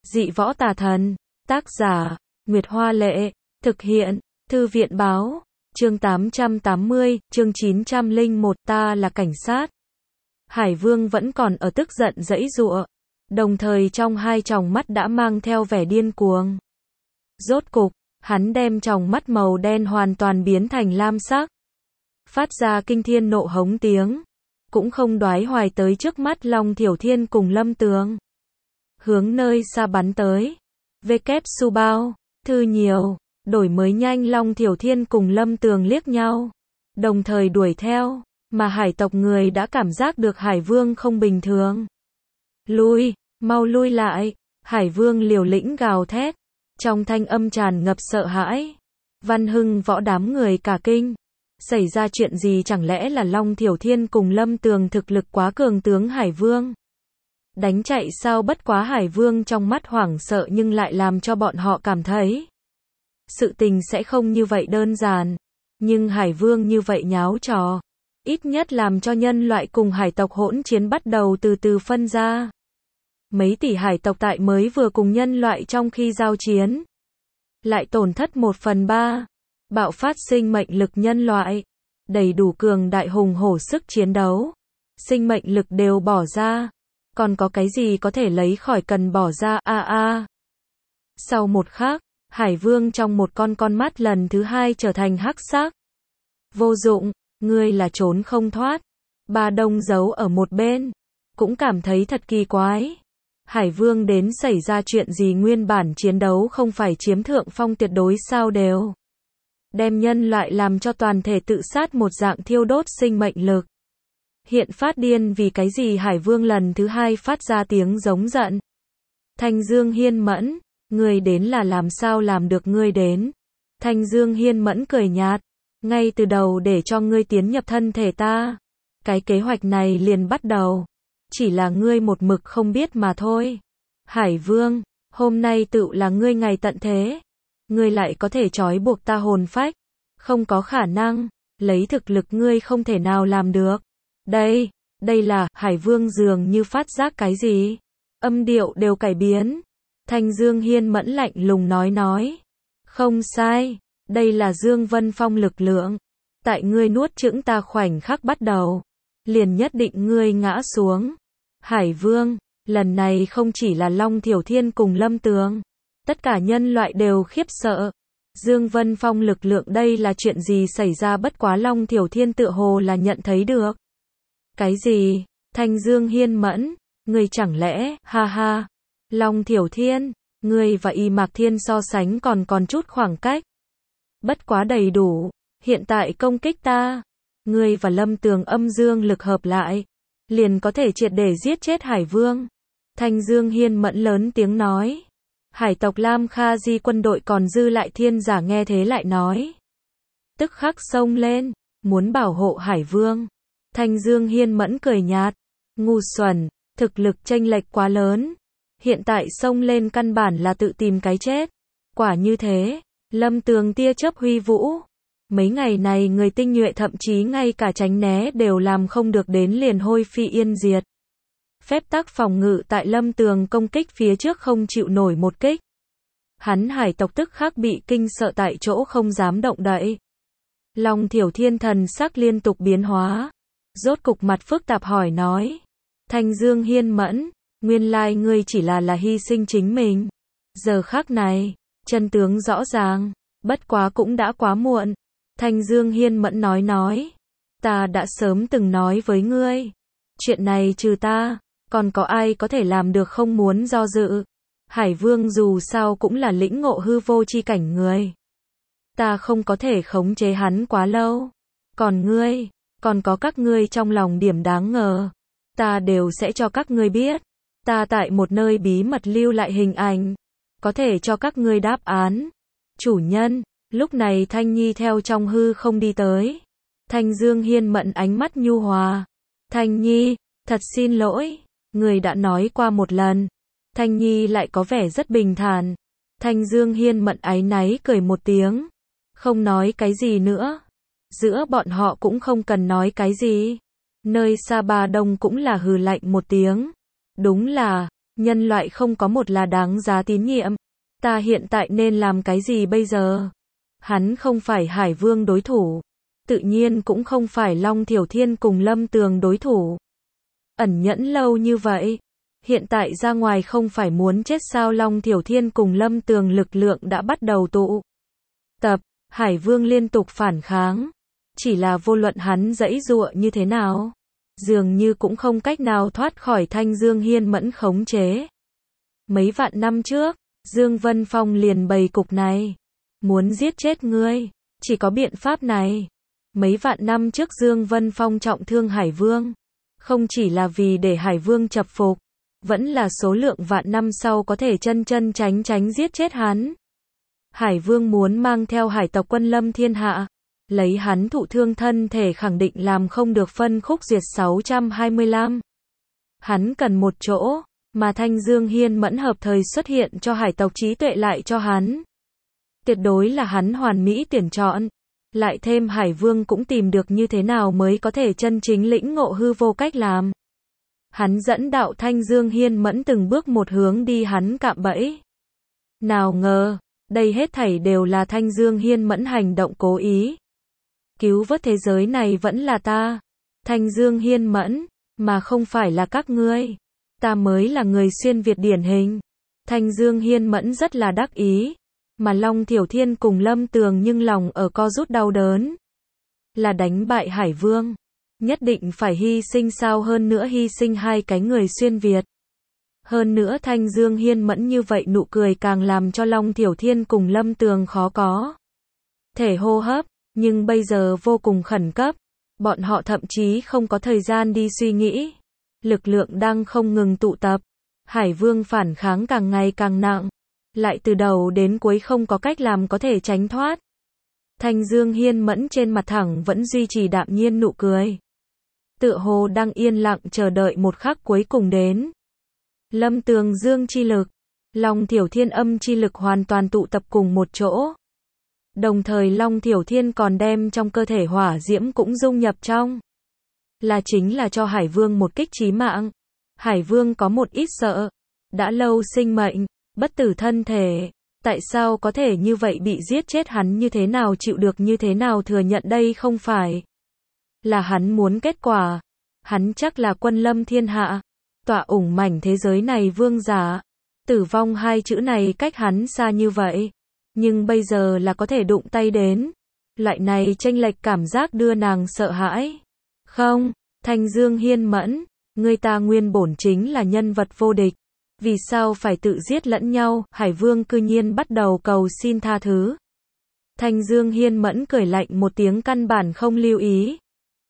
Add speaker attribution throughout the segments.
Speaker 1: Dị võ tà thần. Tác giả, Nguyệt Hoa Lệ. Thực hiện, Thư viện Báo. Chương 880, chương 901, ta là cảnh sát. Hải Vương vẫn còn ở tức giận giãy giụa, đồng thời trong hai tròng mắt đã mang theo vẻ điên cuồng. Rốt cục, hắn đem tròng mắt màu đen hoàn toàn biến thành lam sắc, phát ra kinh thiên nộ hống tiếng, cũng không đoái hoài tới trước mắt Long Thiểu Thiên cùng Lâm Tường. Hướng nơi xa bắn tới. Vkep su bao, thư nhiều, đổi mới nhanh. Long Thiểu Thiên cùng Lâm Tường liếc nhau, đồng thời đuổi theo, mà hải tộc người đã cảm giác được Hải Vương không bình thường. Lui, mau lui lại, Hải Vương liều lĩnh gào thét, trong thanh âm tràn ngập sợ hãi. Văn Hưng Võ đám người cả kinh. Xảy ra chuyện gì, chẳng lẽ là Long Thiểu Thiên cùng Lâm Tường thực lực quá cường tướng Hải Vương đánh chạy sao? Bất quá Hải Vương trong mắt hoảng sợ nhưng lại làm cho bọn họ cảm thấy sự tình sẽ không như vậy đơn giản. Nhưng Hải Vương như vậy nháo trò, ít nhất làm cho nhân loại cùng hải tộc hỗn chiến bắt đầu từ từ phân ra. Mấy tỷ hải tộc tại mới vừa cùng nhân loại trong khi giao chiến, lại tổn thất 1/3. Bạo phát sinh mệnh lực nhân loại, đầy đủ cường đại hùng hổ sức chiến đấu, sinh mệnh lực đều bỏ ra, còn có cái gì có thể lấy khỏi cần bỏ ra Sau một khắc, Hải Vương trong một con mắt lần thứ hai trở thành hắc sắc. Vô dụng, ngươi là trốn không thoát. Ba Đông giấu ở một bên, cũng cảm thấy thật kỳ quái. Hải Vương đến xảy ra chuyện gì? Nguyên bản chiến đấu không phải chiếm thượng phong tuyệt đối sao, đều đem nhân loại làm cho toàn thể tự sát một dạng, thiêu đốt sinh mệnh lực. Hiện phát điên vì cái gì? Hải Vương lần thứ hai phát ra tiếng giống giận. Thanh Dương Hiên Mẫn, ngươi đến là làm sao làm được? Ngươi đến. Thanh Dương Hiên Mẫn cười nhạt, ngay từ đầu để cho ngươi tiến nhập thân thể ta, cái kế hoạch này liền bắt đầu, chỉ là ngươi một mực không biết mà thôi. Hải Vương, hôm nay tựu là ngươi ngày tận thế, ngươi lại có thể trói buộc ta hồn phách, không có khả năng, lấy thực lực ngươi không thể nào làm được. Đây là, Hải Vương dường như phát giác cái gì, âm điệu đều cải biến. Thanh Dương Hiên Mẫn lạnh lùng nói, không sai, đây là Dương Vân Phong lực lượng, tại ngươi nuốt chửng ta khoảnh khắc bắt đầu, liền nhất định ngươi ngã xuống. Hải Vương, lần này không chỉ là Long Thiểu Thiên cùng Lâm Tường, tất cả nhân loại đều khiếp sợ. Dương Vân Phong lực lượng, đây là chuyện gì xảy ra? Bất quá Long Thiểu Thiên tựa hồ là nhận thấy được. Cái gì? Thanh Dương Hiên Mẫn, ngươi chẳng lẽ, ha, Long Thiểu Thiên, ngươi và Y Mạc Thiên so sánh còn chút khoảng cách. Bất quá đầy đủ, hiện tại công kích ta, ngươi và Lâm Tường âm dương lực hợp lại, liền có thể triệt để giết chết Hải Vương. Thanh Dương Hiên Mẫn lớn tiếng nói. Hải tộc Lam Kha Di quân đội còn dư lại thiên giả nghe thế lại nói, tức khắc xông lên, muốn bảo hộ Hải Vương. Thanh Dương Hiên Mẫn cười nhạt, ngu xuẩn, thực lực chênh lệch quá lớn, hiện tại xông lên căn bản là tự tìm cái chết. Quả như thế, Lâm Tường tia chớp huy vũ, mấy ngày này người tinh nhuệ thậm chí ngay cả tránh né đều làm không được, đến liền hôi phi yên diệt. Phép tắc phòng ngự tại Lâm Tường công kích phía trước không chịu nổi một kích. Hắn hải tộc tức khắc bị kinh sợ tại chỗ không dám động đậy. Long Thiểu Thiên thần sắc liên tục biến hóa, rốt cục mặt phức tạp hỏi nói, Thanh Dương Hiên Mẫn, nguyên lai ngươi chỉ là hy sinh chính mình. Giờ khắc này, chân tướng rõ ràng, bất quá cũng đã quá muộn. Thanh Dương Hiên Mẫn nói, ta đã sớm từng nói với ngươi, chuyện này trừ ta, còn có ai có thể làm được? Không muốn do dự. Hải Vương dù sao cũng là lĩnh ngộ hư vô chi cảnh người, ta không có thể khống chế hắn quá lâu. Còn ngươi, còn có các ngươi trong lòng điểm đáng ngờ, ta đều sẽ cho các ngươi biết. Ta tại một nơi bí mật lưu lại hình ảnh, có thể cho các ngươi đáp án. Chủ nhân, lúc này Thanh Nhi theo trong hư không đi tới. Thanh Dương Hiên Mẫn ánh mắt nhu hòa. Thanh Nhi, thật xin lỗi, người đã nói qua một lần. Thanh Nhi lại có vẻ rất bình thản. Thanh Dương Hiên Mẫn áy náy cười một tiếng, không nói cái gì nữa. Giữa bọn họ cũng không cần nói cái gì. Nơi xa Ba Đông cũng là hừ lạnh một tiếng. Đúng là, Nhân loại không có một là đáng giá tín nhiệm. Ta hiện tại nên làm cái gì bây giờ? Hắn không phải Hải Vương đối thủ. Tự nhiên cũng không phải Long Thiểu Thiên cùng Lâm Tường đối thủ. Ẩn nhẫn lâu như vậy. Hiện tại ra ngoài không phải muốn chết sao? Long Thiểu Thiên cùng Lâm Tường lực lượng đã bắt đầu tụ tập. Hải Vương liên tục phản kháng. Chỉ là vô luận hắn giãy giụa như thế nào, dường như cũng không cách nào thoát khỏi Thanh Dương Hiên Mẫn khống chế. Mấy vạn năm trước, Dương Vân Phong liền bày cục này. Muốn giết chết ngươi, chỉ có biện pháp này. Mấy vạn năm trước Dương Vân Phong trọng thương Hải Vương. Không chỉ là vì để Hải Vương chập phục, vẫn là số lượng vạn năm sau có thể chân tránh giết chết hắn. Hải Vương muốn mang theo hải tộc quân lâm thiên hạ. Lấy hắn thụ thương thân thể khẳng định làm không được phân khúc diệt 625. Hắn cần một chỗ, mà Thanh Dương Hiên Mẫn hợp thời xuất hiện cho hải tộc trí tuệ lại cho hắn. Tuyệt đối là hắn hoàn mỹ tuyển chọn. Lại thêm Hải Vương cũng tìm được như thế nào mới có thể chân chính lĩnh ngộ hư vô cách làm. Hắn dẫn đạo Thanh Dương Hiên Mẫn từng bước một hướng đi hắn cạm bẫy. Nào ngờ, đây hết thảy đều là Thanh Dương Hiên Mẫn hành động cố ý. Cứu vớt thế giới này vẫn là ta, Thanh Dương Hiên Mẫn, mà không phải là các ngươi. Ta mới là người xuyên Việt điển hình. Thanh Dương Hiên Mẫn rất là đắc ý, mà Long Thiểu Thiên cùng Lâm Tường nhưng lòng ở co rút đau đớn. Là đánh bại Hải Vương, nhất định phải hy sinh sao? Hơn nữa hy sinh hai cái người xuyên Việt. Hơn nữa Thanh Dương Hiên Mẫn như vậy nụ cười càng làm cho Long Thiểu Thiên cùng Lâm Tường khó có thể hô hấp. Nhưng bây giờ vô cùng khẩn cấp, bọn họ thậm chí không có thời gian đi suy nghĩ. Lực lượng đang không ngừng tụ tập, Hải Vương phản kháng càng ngày càng nặng, lại từ đầu đến cuối không có cách làm có thể tránh thoát. Thanh Dương Hiên Mẫn trên mặt thẳng vẫn duy trì đạm nhiên nụ cười, tựa hồ đang yên lặng chờ đợi một khắc cuối cùng đến. Lâm Tường dương chi lực, Long Thiểu Thiên âm chi lực hoàn toàn tụ tập cùng một chỗ. Đồng thời Long Thiểu Thiên còn đem trong cơ thể hỏa diễm cũng dung nhập trong. Chính là cho Hải Vương một kích chí mạng. Hải Vương có một ít sợ. Đã lâu sinh mệnh, bất tử thân thể. Tại sao có thể như vậy bị giết chết? Hắn như thế nào chịu được, như thế nào thừa nhận đây không phải là hắn muốn kết quả. Hắn chắc là quân lâm thiên hạ, tọa ủng mảnh thế giới này vương giả. Tử vong hai chữ này cách hắn xa như vậy. Nhưng bây giờ là có thể đụng tay đến. Loại này chênh lệch cảm giác đưa nàng sợ hãi. Không, Thanh Dương Hiên Mẫn, người ta nguyên bổn chính là nhân vật vô địch. Vì sao phải tự giết lẫn nhau? Hải Vương cư nhiên bắt đầu cầu xin tha thứ. Thanh Dương Hiên Mẫn cười lạnh một tiếng, căn bản không lưu ý.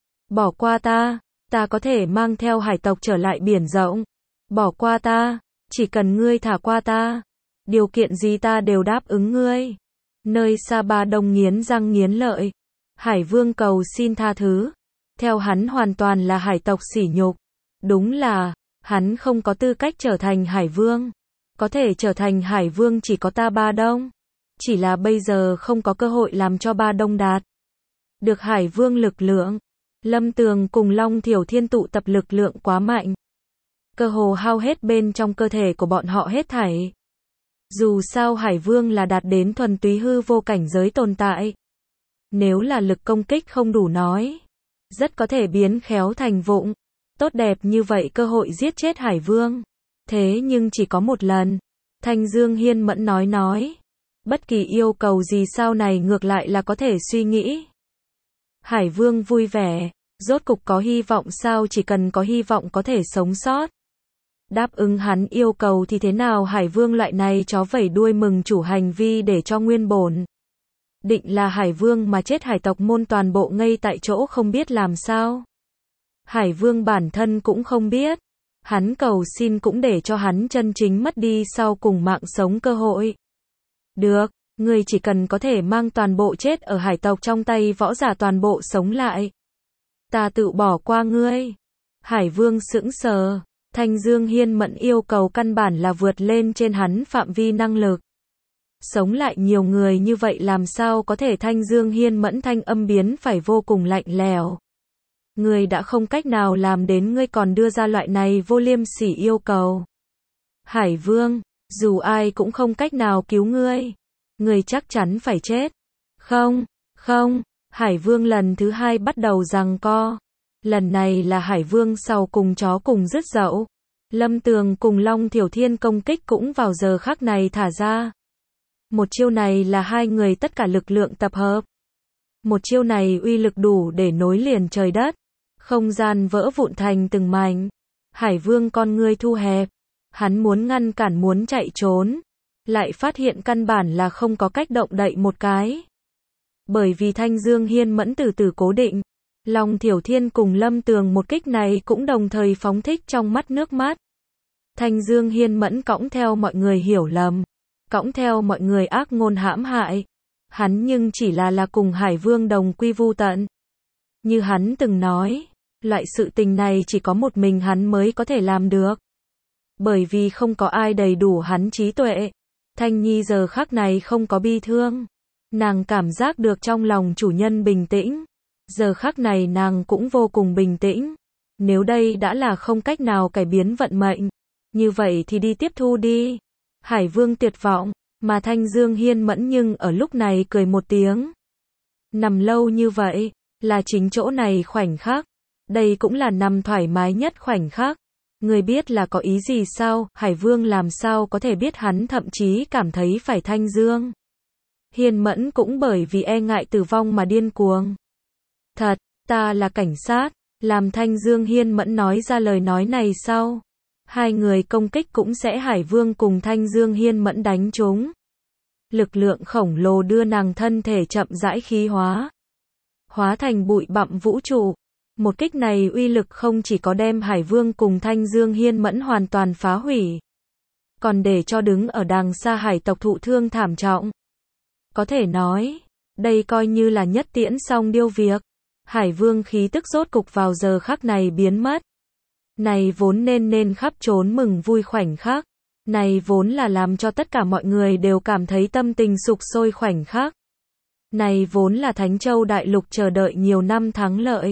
Speaker 1: Bỏ qua ta, ta có thể mang theo hải tộc trở lại biển rộng. Bỏ qua ta, chỉ cần ngươi thả qua ta. Điều kiện gì ta đều đáp ứng ngươi. Nơi xa Ba Đông nghiến răng nghiến lợi. Hải Vương cầu xin tha thứ. Theo hắn hoàn toàn là hải tộc sỉ nhục. Đúng là, hắn không có tư cách trở thành Hải Vương. Có thể trở thành Hải Vương chỉ có ta Ba Đông. Chỉ là bây giờ không có cơ hội làm cho Ba Đông đạt được Hải Vương lực lượng. Lâm Tường cùng Long Thiểu Thiên tụ tập lực lượng quá mạnh. Cơ hồ hao hết bên trong cơ thể của bọn họ hết thảy. Dù sao Hải Vương là đạt đến thuần túy hư vô cảnh giới tồn tại. Nếu là lực công kích không đủ nói, rất có thể biến khéo thành vụng. Tốt đẹp như vậy cơ hội giết chết Hải Vương. Thế nhưng chỉ có một lần. Thanh Dương Hiên Mẫn nói. Bất kỳ yêu cầu gì sau này ngược lại là có thể suy nghĩ. Hải Vương vui vẻ. Rốt cục có hy vọng sao? Chỉ cần có hy vọng có thể sống sót. Đáp ứng hắn yêu cầu thì thế nào? Hải Vương loại này chó vẩy đuôi mừng chủ hành vi để cho nguyên bổn định là Hải Vương mà chết hải tộc môn toàn bộ ngây tại chỗ không biết làm sao. Hải Vương bản thân cũng không biết. Hắn cầu xin cũng để cho hắn chân chính mất đi sau cùng mạng sống cơ hội. Được, ngươi chỉ cần có thể mang toàn bộ chết ở hải tộc trong tay võ giả toàn bộ sống lại. Ta tự bỏ qua ngươi. Hải Vương sững sờ. Thanh Dương Hiên Mẫn yêu cầu căn bản là vượt lên trên hắn phạm vi năng lực. Sống lại nhiều người như vậy làm sao có thể? Thanh Dương Hiên Mẫn thanh âm biến phải vô cùng lạnh lẽo. Ngươi đã không cách nào làm đến, ngươi còn đưa ra loại này vô liêm sỉ yêu cầu. Hải Vương, dù ai cũng không cách nào cứu ngươi. Ngươi chắc chắn phải chết. Không, không, Hải Vương lần thứ hai bắt đầu giằng co. Lần này là Hải Vương sau cùng chó cùng rứt dậu. Lâm Tường cùng Long Thiểu Thiên công kích cũng vào giờ khắc này thả ra. Một chiêu này là hai người tất cả lực lượng tập hợp. Một chiêu này uy lực đủ để nối liền trời đất. Không gian vỡ vụn thành từng mảnh. Hải Vương con ngươi thu hẹp. Hắn muốn ngăn cản muốn chạy trốn. Lại phát hiện căn bản là không có cách động đậy một cái. Bởi vì Thanh Dương Hiên Mẫn từ từ cố định. Long Thiểu Thiên cùng Lâm Tường một kích này cũng đồng thời phóng thích trong mắt nước mắt. Thanh Dương Hiên Mẫn cõng theo mọi người hiểu lầm. Cõng theo mọi người ác ngôn hãm hại. Hắn nhưng chỉ là cùng Hải Vương đồng quy vu tận. Như hắn từng nói, loại sự tình này chỉ có một mình hắn mới có thể làm được. Bởi vì không có ai đầy đủ hắn trí tuệ. Thanh Nhi giờ khắc này không có bi thương. Nàng cảm giác được trong lòng chủ nhân bình tĩnh. Giờ khắc này nàng cũng vô cùng bình tĩnh. Nếu đây đã là không cách nào cải biến vận mệnh, như vậy thì đi tiếp thu đi. Hải Vương tuyệt vọng, mà Thanh Dương Hiên Mẫn nhưng ở lúc này cười một tiếng. Nằm lâu như vậy, là chính chỗ này khoảnh khắc. Đây cũng là nằm thoải mái nhất khoảnh khắc. Người biết là có ý gì sao? Hải Vương làm sao có thể biết hắn thậm chí cảm thấy phải Thanh Dương Hiên Mẫn cũng bởi vì e ngại tử vong mà điên cuồng. Thật, ta là cảnh sát. Làm Thanh Dương Hiên Mẫn nói ra lời nói này sau. Hai người công kích cũng sẽ Hải Vương cùng Thanh Dương Hiên Mẫn đánh chúng. Lực lượng khổng lồ đưa nàng thân thể chậm rãi khí hóa. Hóa thành bụi bặm vũ trụ. Một kích này uy lực không chỉ có đem Hải Vương cùng Thanh Dương Hiên Mẫn hoàn toàn phá hủy. Còn để cho đứng ở đàng xa hải tộc thụ thương thảm trọng. Có thể nói, đây coi như là nhất tiễn xong điêu việc. Hải Vương khí tức rốt cục vào giờ khắc này biến mất. Này vốn nên khắp trốn mừng vui khoảnh khắc. Này vốn là làm cho tất cả mọi người đều cảm thấy tâm tình sục sôi khoảnh khắc. Này vốn là Thánh Châu Đại Lục chờ đợi nhiều năm thắng lợi.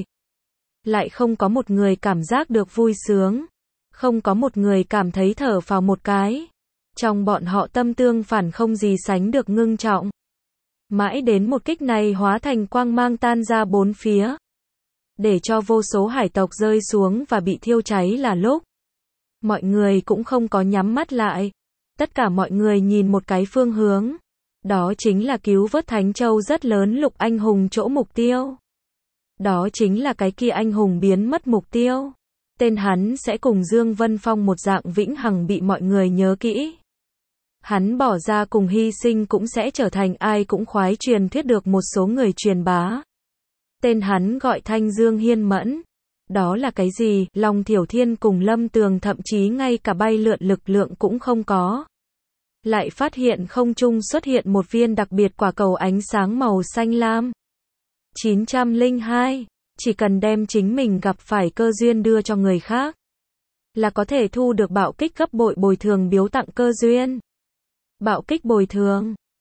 Speaker 1: Lại không có một người cảm giác được vui sướng. Không có một người cảm thấy thở phào một cái. Trong bọn họ tâm tương phản không gì sánh được ngưng trọng. Mãi đến một kích này hóa thành quang mang tan ra bốn phía. Để cho vô số hải tộc rơi xuống và bị thiêu cháy là lúc. Mọi người cũng không có nhắm mắt lại. Tất cả mọi người nhìn một cái phương hướng. Đó chính là cứu vớt Thánh Châu rất lớn Lục anh hùng chỗ mục tiêu. Đó chính là cái kia anh hùng biến mất mục tiêu. Tên hắn sẽ cùng Dương Vân Phong một dạng vĩnh hằng bị mọi người nhớ kỹ. Hắn bỏ ra cùng hy sinh cũng sẽ trở thành ai cũng khoái truyền thuyết được một số người truyền bá. Tên hắn gọi Thanh Dương Hiên Mẫn. Đó là cái gì? Long Thiểu Thiên cùng Lâm Tường thậm chí ngay cả bay lượn lực lượng cũng không có. Lại phát hiện không trung xuất hiện một viên đặc biệt quả cầu ánh sáng màu xanh lam. 902. Chỉ cần đem chính mình gặp phải cơ duyên đưa cho người khác, là có thể thu được bạo kích gấp bội bồi thường biếu tặng cơ duyên. Bạo kích bồi thường.